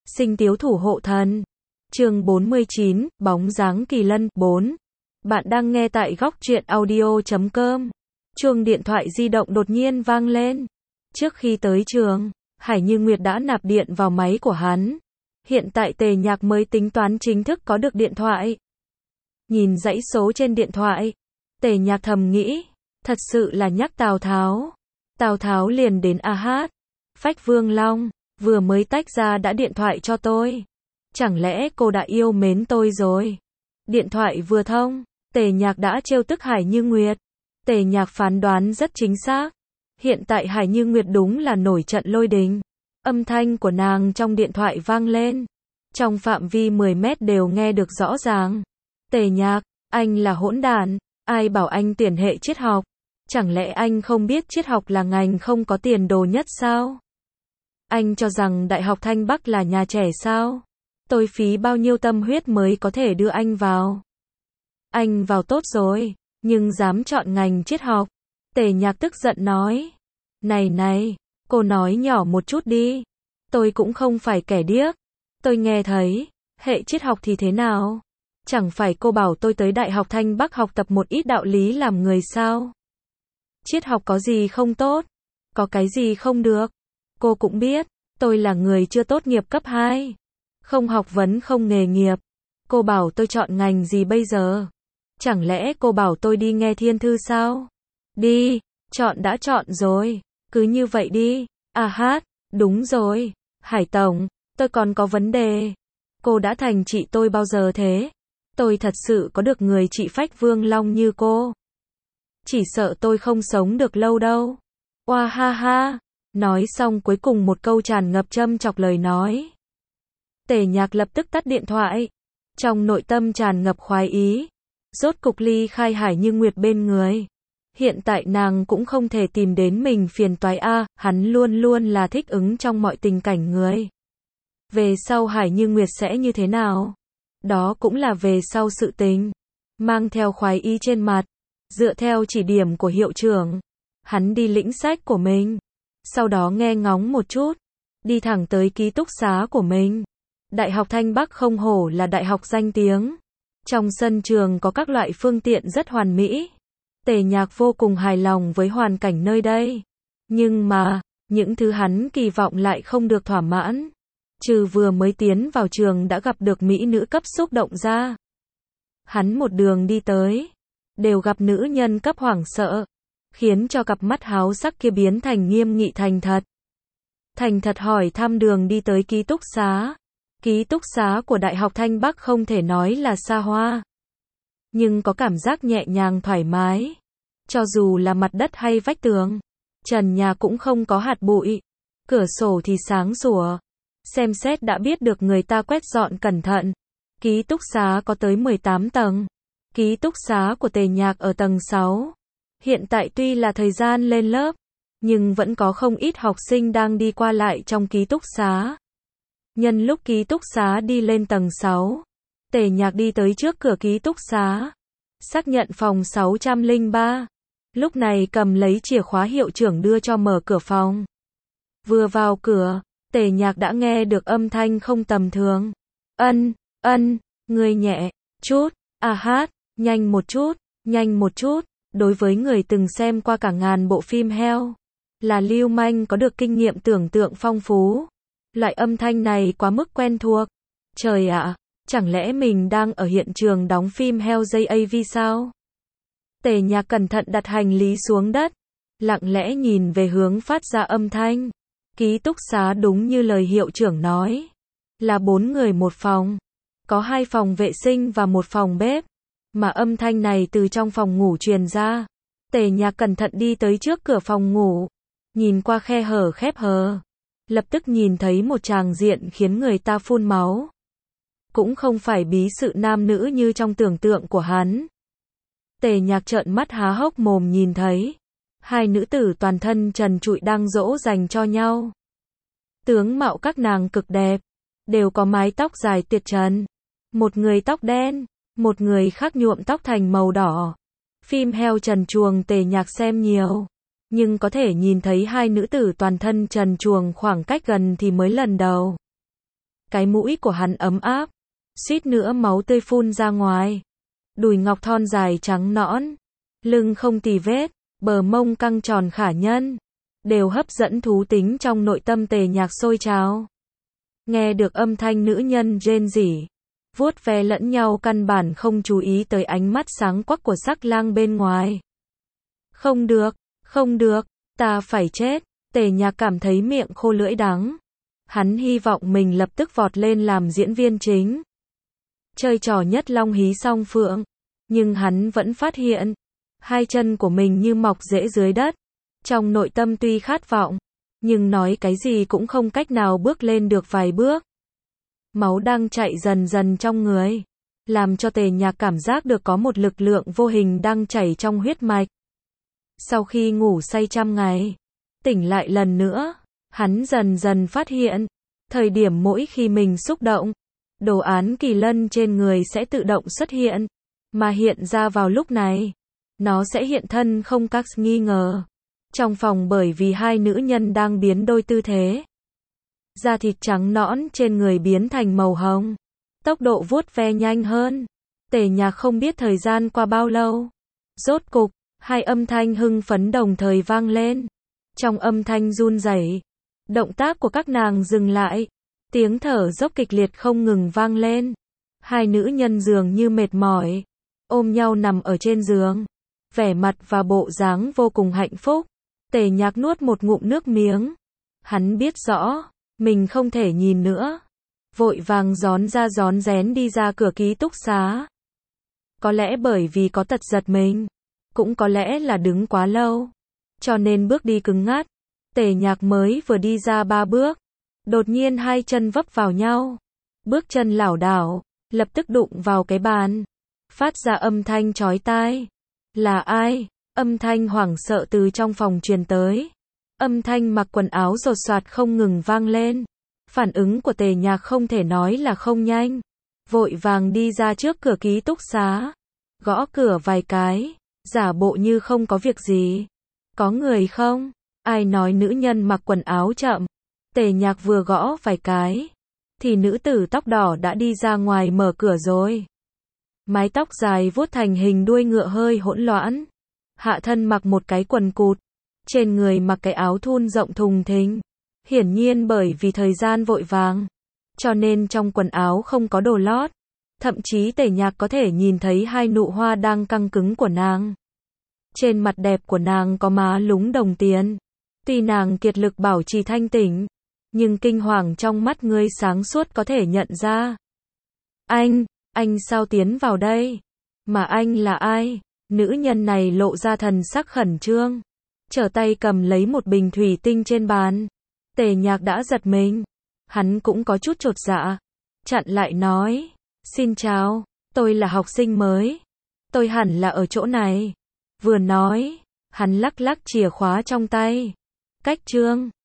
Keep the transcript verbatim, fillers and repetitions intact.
Sinh tiếu thủ hộ thần. Chương bốn mươi chín, bóng dáng kỳ lân. bốn. Bạn đang nghe tại góc truyện audio chấm com. Chuông điện thoại di động đột nhiên vang lên. Trước khi tới trường, Hải Như Nguyệt đã nạp điện vào máy của hắn. Hiện tại Tề Nhạc mới tính toán chính thức có được điện thoại. Nhìn dãy số trên điện thoại, Tề Nhạc thầm nghĩ, thật sự là nhắc Tào Tháo. Tào Tháo liền đến a hát. Phách Vương Long, vừa mới tách ra đã điện thoại cho tôi. Chẳng lẽ cô đã yêu mến tôi rồi? Điện thoại vừa thông, Tề Nhạc đã trêu tức Hải Như Nguyệt. Tề Nhạc phán đoán rất chính xác. Hiện tại Hải Như Nguyệt đúng là nổi trận lôi đình. Âm thanh của nàng trong điện thoại vang lên. Trong phạm vi mười mét đều nghe được rõ ràng. Tề Nhạc, anh là hỗn đản. Ai bảo anh tuyển hệ triết học? Chẳng lẽ anh không biết triết học là ngành không có tiền đồ nhất sao? Anh cho rằng Đại học Thanh Bắc là nhà trẻ sao? Tôi phí bao nhiêu tâm huyết mới có thể đưa anh vào. Anh vào tốt rồi, nhưng dám chọn ngành triết học. Tề Nhạc tức giận nói. Này này, cô nói nhỏ một chút đi. Tôi cũng không phải kẻ điếc. Tôi nghe thấy, hệ triết học thì thế nào? Chẳng phải cô bảo tôi tới Đại học Thanh Bắc học tập một ít đạo lý làm người sao? Triết học có gì không tốt? Có cái gì không được? Cô cũng biết, tôi là người chưa tốt nghiệp cấp hai. Không học vấn không nghề nghiệp. Cô bảo tôi chọn ngành gì bây giờ? Chẳng lẽ cô bảo tôi đi nghe thiên thư sao? Đi, chọn đã chọn rồi. Cứ như vậy đi. À hát, đúng rồi. Hải Tổng, tôi còn có vấn đề. Cô đã thành chị tôi bao giờ thế? Tôi thật sự có được người chị Phách Vương Long như cô. Chỉ sợ tôi không sống được lâu đâu. Oa ha ha. Nói xong cuối cùng một câu tràn ngập châm chọc lời nói. Tề Nhạc lập tức tắt điện thoại. Trong nội tâm tràn ngập khoái ý. Rốt cục ly khai Hải Như Nguyệt bên người. Hiện tại nàng cũng không thể tìm đến mình phiền toái a, hắn luôn luôn là thích ứng trong mọi tình cảnh người. Về sau Hải Như Nguyệt sẽ như thế nào? Đó cũng là về sau sự tình. Mang theo khoái ý trên mặt. Dựa theo chỉ điểm của hiệu trưởng. Hắn đi lĩnh sách của mình. Sau đó nghe ngóng một chút. Đi thẳng tới ký túc xá của mình. Đại học Thanh Bắc không hổ là đại học danh tiếng. Trong sân trường có các loại phương tiện rất hoàn mỹ. Tề Nhạc vô cùng hài lòng với hoàn cảnh nơi đây. Nhưng mà, những thứ hắn kỳ vọng lại không được thỏa mãn. Trừ vừa mới tiến vào trường đã gặp được mỹ nữ cấp xúc động ra. Hắn một đường đi tới. Đều gặp nữ nhân cấp hoảng sợ. Khiến cho cặp mắt háo sắc kia biến thành nghiêm nghị thành thật. Thành thật hỏi thăm đường đi tới ký túc xá. Ký túc xá của Đại học Thanh Bắc không thể nói là xa hoa. Nhưng có cảm giác nhẹ nhàng thoải mái. Cho dù là mặt đất hay vách tường. Trần nhà cũng không có hạt bụi. Cửa sổ thì sáng sủa. Xem xét đã biết được người ta quét dọn cẩn thận. Ký túc xá có tới mười tám tầng. Ký túc xá của Tề Nhạc ở tầng sáu. Hiện tại tuy là thời gian lên lớp. Nhưng vẫn có không ít học sinh đang đi qua lại trong ký túc xá. Nhân lúc ký túc xá đi lên tầng sáu. Tề Nhạc đi tới trước cửa ký túc xá. Xác nhận phòng sáu trăm lẻ ba. Lúc này cầm lấy chìa khóa hiệu trưởng đưa cho mở cửa phòng. Vừa vào cửa, Tề Nhạc đã nghe được âm thanh không tầm thường. Ân, ân, người nhẹ, chút, à hát, nhanh một chút, nhanh một chút. Đối với người từng xem qua cả ngàn bộ phim heo, là lưu manh có được kinh nghiệm tưởng tượng phong phú. Loại âm thanh này quá mức quen thuộc. Trời ạ, chẳng lẽ mình đang ở hiện trường đóng phim heo gi a vê sao? Tề Nhạc cẩn thận đặt hành lý xuống đất, lặng lẽ nhìn về hướng phát ra âm thanh. Ký túc xá đúng như lời hiệu trưởng nói, là bốn người một phòng, có hai phòng vệ sinh và một phòng bếp, mà âm thanh này từ trong phòng ngủ truyền ra. Tề Nhạc cẩn thận đi tới trước cửa phòng ngủ, nhìn qua khe hở khép hờ, lập tức nhìn thấy một tràng diện khiến người ta phun máu. Cũng không phải bí sự nam nữ như trong tưởng tượng của hắn. Tề Nhạc trợn mắt há hốc mồm nhìn thấy hai nữ tử toàn thân trần trụi đang dỗ dành cho nhau. Tướng mạo các nàng cực đẹp, đều có mái tóc dài tuyệt trần. Một người tóc đen, một người khác nhuộm tóc thành màu đỏ. Phim heo trần truồng Tề Nhạc xem nhiều, nhưng có thể nhìn thấy hai nữ tử toàn thân trần truồng khoảng cách gần thì mới lần đầu. Cái mũi của hắn ấm áp, suýt nữa máu tươi phun ra ngoài. Đùi ngọc thon dài trắng nõn, lưng không tì vết, bờ mông căng tròn khả nhân, đều hấp dẫn thú tính trong nội tâm Tề Nhạc sôi trào. Nghe được âm thanh nữ nhân rên rỉ, vuốt ve lẫn nhau căn bản không chú ý tới ánh mắt sáng quắc của sắc lang bên ngoài. Không được, không được, ta phải chết. Tề Nhạc cảm thấy miệng khô lưỡi đắng. Hắn hy vọng mình lập tức vọt lên làm diễn viên chính. Chơi trò nhất long hí song phượng. Nhưng hắn vẫn phát hiện, hai chân của mình như mọc rễ dưới đất. Trong nội tâm tuy khát vọng, nhưng nói cái gì cũng không cách nào bước lên được vài bước. Máu đang chạy dần dần trong người, làm cho Tề Nhạc cảm giác được có một lực lượng vô hình đang chảy trong huyết mạch. Sau khi ngủ say trăm ngày, tỉnh lại lần nữa, hắn dần dần phát hiện, thời điểm mỗi khi mình xúc động, đồ án kỳ lân trên người sẽ tự động xuất hiện, mà hiện ra vào lúc này, nó sẽ hiện thân không các nghi ngờ. Trong phòng bởi vì hai nữ nhân đang biến đôi tư thế. Da thịt trắng nõn trên người biến thành màu hồng. Tốc độ vuốt ve nhanh hơn. Tề Nhạc không biết thời gian qua bao lâu. Rốt cục, hai âm thanh hưng phấn đồng thời vang lên. Trong âm thanh run rẩy, động tác của các nàng dừng lại. Tiếng thở dốc kịch liệt không ngừng vang lên. Hai nữ nhân dường như mệt mỏi, ôm nhau nằm ở trên giường. Vẻ mặt và bộ dáng vô cùng hạnh phúc. Tề Nhạc nuốt một ngụm nước miếng. Hắn biết rõ, mình không thể nhìn nữa. Vội vàng rón ra rón rén đi ra cửa ký túc xá. Có lẽ bởi vì có tật giật mình, cũng có lẽ là đứng quá lâu, cho nên bước đi cứng ngắc. Tề Nhạc mới vừa đi ra ba bước, đột nhiên hai chân vấp vào nhau. Bước chân lảo đảo, lập tức đụng vào cái bàn, phát ra âm thanh chói tai. Là ai? Âm thanh hoảng sợ từ trong phòng truyền tới. Âm thanh mặc quần áo rột soạt không ngừng vang lên. Phản ứng của Tề Nhạc không thể nói là không nhanh. Vội vàng đi ra trước cửa ký túc xá. Gõ cửa vài cái, giả bộ như không có việc gì. Có người không? Ai nói nữ nhân mặc quần áo chậm? Tề Nhạc vừa gõ vài cái, thì nữ tử tóc đỏ đã đi ra ngoài mở cửa rồi. Mái tóc dài vuốt thành hình đuôi ngựa hơi hỗn loạn. Hạ thân mặc một cái quần cụt, trên người mặc cái áo thun rộng thùng thình. Hiển nhiên bởi vì thời gian vội vàng, cho nên trong quần áo không có đồ lót. Thậm chí Tề Nhạc có thể nhìn thấy hai nụ hoa đang căng cứng của nàng. Trên mặt đẹp của nàng có má lúm đồng tiền. Tuy nàng kiệt lực bảo trì thanh tỉnh, nhưng kinh hoàng trong mắt người sáng suốt có thể nhận ra. Anh, anh sao tiến vào đây? Mà anh là ai? Nữ nhân này lộ ra thần sắc khẩn trương, trở tay cầm lấy một bình thủy tinh trên bàn. Tề Nhạc đã giật mình, hắn cũng có chút chột dạ, chặn lại nói, xin chào, tôi là học sinh mới, tôi hẳn là ở chỗ này. Vừa nói, hắn lắc lắc chìa khóa trong tay. Cách chương